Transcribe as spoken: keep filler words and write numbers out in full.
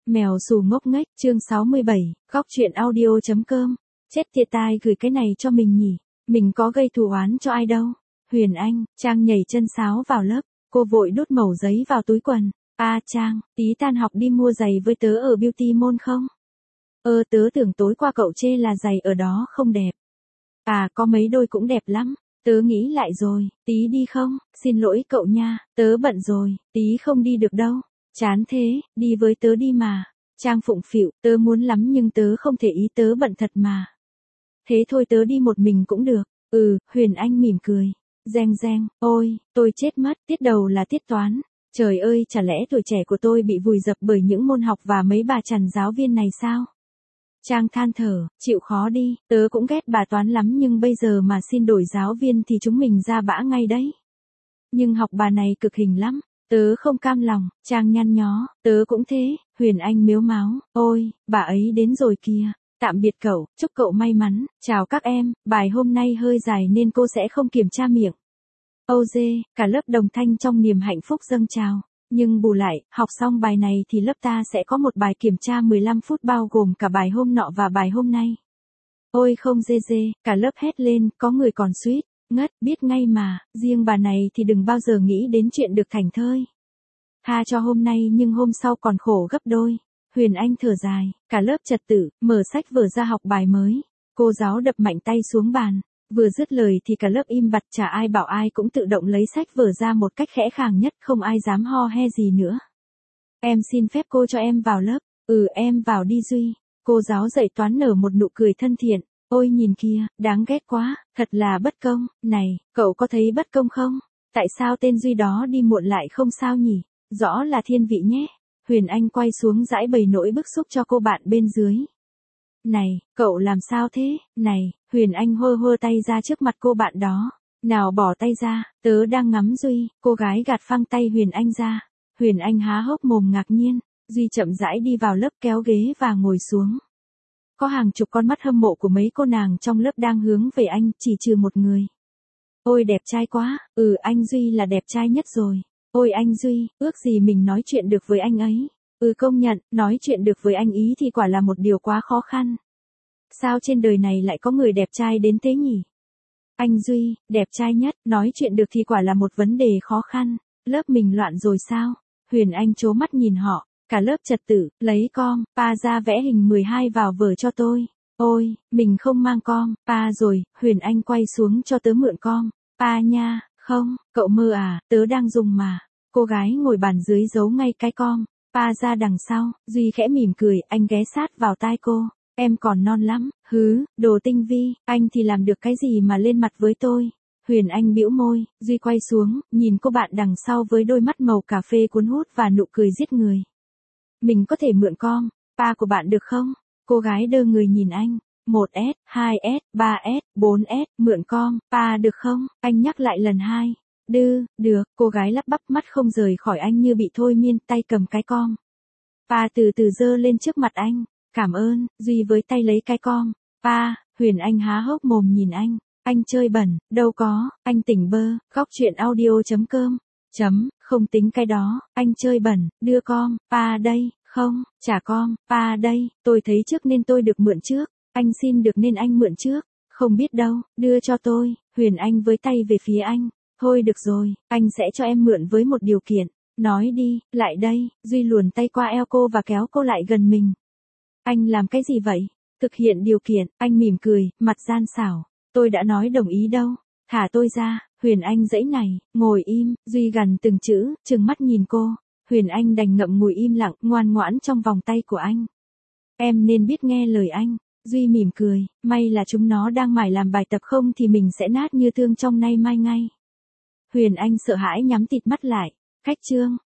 Mèo xù ngốc nghếch, chương sáu mươi bảy, góc chuyện audio chấm com. Chết tiệt, tai gửi cái này cho mình nhỉ? Mình có gây thù oán cho ai đâu. Huyền Anh, Trang nhảy chân sáo vào lớp, cô vội đút mẩu giấy vào túi quần. À Trang, tí tan học đi mua giày với tớ ở Beauty Mall không? Ơ tớ tưởng tối qua cậu chê là giày ở đó không đẹp. À có mấy đôi cũng đẹp lắm. Tớ nghĩ lại rồi, tí đi không? Xin lỗi cậu nha, tớ bận rồi, tí không đi được đâu. Chán thế, đi với tớ đi mà. Trang phụng phịu, tớ muốn lắm nhưng tớ không thể, ý tớ bận thật mà. Thế thôi tớ đi một mình cũng được. Ừ, Huyền Anh mỉm cười. Reng reng, ôi, tôi chết mất, tiết đầu là tiết toán. Trời ơi, chả lẽ tuổi trẻ của tôi bị vùi dập bởi những môn học và mấy bà chằn giáo viên này sao? Trang than thở, chịu khó đi, tớ cũng ghét bà toán lắm nhưng bây giờ mà xin đổi giáo viên thì chúng mình ra bã ngay đấy. Nhưng học bà này cực hình lắm. Tớ không cam lòng. Trang nhăn nhó, tớ cũng thế. Huyền Anh mếu máo, ôi, bà ấy đến rồi kìa. Tạm biệt cậu, chúc cậu may mắn. Chào các em, bài hôm nay hơi dài nên cô sẽ không kiểm tra miệng. Âu dê, cả lớp đồng thanh trong niềm hạnh phúc dâng trào. Nhưng bù lại, học xong bài này thì lớp ta sẽ có một bài kiểm tra mười lăm phút bao gồm cả bài hôm nọ và bài hôm nay. Ôi không dê dê, cả lớp hét lên, có người còn suýt ngất, biết ngay mà, riêng bà này thì đừng bao giờ nghĩ đến chuyện được thảnh thơi. Tha cho hôm nay nhưng hôm sau còn khổ gấp đôi. Huyền Anh thở dài, cả lớp trật tự, mở sách vở ra học bài mới. Cô giáo đập mạnh tay xuống bàn, vừa dứt lời thì cả lớp im bặt, chả ai bảo ai cũng tự động lấy sách vở ra một cách khẽ khàng nhất, không ai dám ho he gì nữa. Em xin phép cô cho em vào lớp. Ừ em vào đi Duy. Cô giáo dạy toán nở một nụ cười thân thiện. Ôi nhìn kìa, đáng ghét quá, thật là bất công. Này, cậu có thấy bất công không? Tại sao tên Duy đó đi muộn lại không sao nhỉ? Rõ là thiên vị nhé. Huyền Anh quay xuống giãi bày nỗi bức xúc cho cô bạn bên dưới. Này, cậu làm sao thế? Này, Huyền Anh hơ hơ tay ra trước mặt cô bạn đó. Nào bỏ tay ra, tớ đang ngắm Duy. Cô gái gạt phăng tay Huyền Anh ra. Huyền Anh há hốc mồm ngạc nhiên. Duy chậm rãi đi vào lớp, kéo ghế và ngồi xuống. Có hàng chục con mắt hâm mộ của mấy cô nàng trong lớp đang hướng về anh, chỉ trừ một người. Ôi đẹp trai quá, ừ anh Duy là đẹp trai nhất rồi. Ôi anh Duy, ước gì mình nói chuyện được với anh ấy. Ừ công nhận, nói chuyện được với anh ý thì quả là một điều quá khó khăn. Sao trên đời này lại có người đẹp trai đến thế nhỉ? Anh Duy, đẹp trai nhất, nói chuyện được thì quả là một vấn đề khó khăn. Lớp mình loạn rồi sao? Huyền Anh trố mắt nhìn họ. Cả lớp trật tự, lấy com, pa ra vẽ hình mười hai vào vở cho tôi. Ôi, mình không mang com, pa rồi, Huyền Anh quay xuống cho tớ mượn com. Pa nha, không, cậu mơ à, tớ đang dùng mà. Cô gái ngồi bàn dưới giấu ngay cái com, pa ra đằng sau, Duy khẽ mỉm cười, anh ghé sát vào tai cô. Em còn non lắm, hứ, đồ tinh vi, anh thì làm được cái gì mà lên mặt với tôi. Huyền Anh bĩu môi, Duy quay xuống, nhìn cô bạn đằng sau với đôi mắt màu cà phê cuốn hút và nụ cười giết người. Mình có thể mượn com, pa của bạn được không? Cô gái đơ người nhìn anh. một S, hai S, ba S, bốn S, mượn com, pa được không? Anh nhắc lại lần hai. Đư, được, cô gái lắp bắp, mắt không rời khỏi anh như bị thôi miên, tay cầm cái com. Pa từ từ giơ lên trước mặt anh. Cảm ơn, Duy với tay lấy cái com. Pa, Huyền Anh há hốc mồm nhìn anh. Anh chơi bẩn, đâu có, anh tỉnh bơ, góc chuyện audio chấm com. Chấm, không tính cái đó, anh chơi bẩn, đưa com, pa đây, không, trả com, pa đây, tôi thấy trước nên tôi được mượn trước, anh xin được nên anh mượn trước, không biết đâu, đưa cho tôi. Huyền Anh với tay về phía anh, thôi được rồi, anh sẽ cho em mượn với một điều kiện, nói đi, lại đây. Duy luồn tay qua eo cô và kéo cô lại gần mình. Anh làm cái gì vậy? Thực hiện điều kiện, anh mỉm cười, mặt gian xảo, tôi đã nói đồng ý đâu, thả tôi ra. Huyền Anh giãy này, ngồi im, Duy gằn từng chữ, trừng mắt nhìn cô. Huyền Anh đành ngậm ngùi im lặng, ngoan ngoãn trong vòng tay của anh. Em nên biết nghe lời anh. Duy mỉm cười, may là chúng nó đang mải làm bài tập không thì mình sẽ nát như thương trong nay mai ngay. Huyền Anh sợ hãi nhắm tịt mắt lại. Khách trương,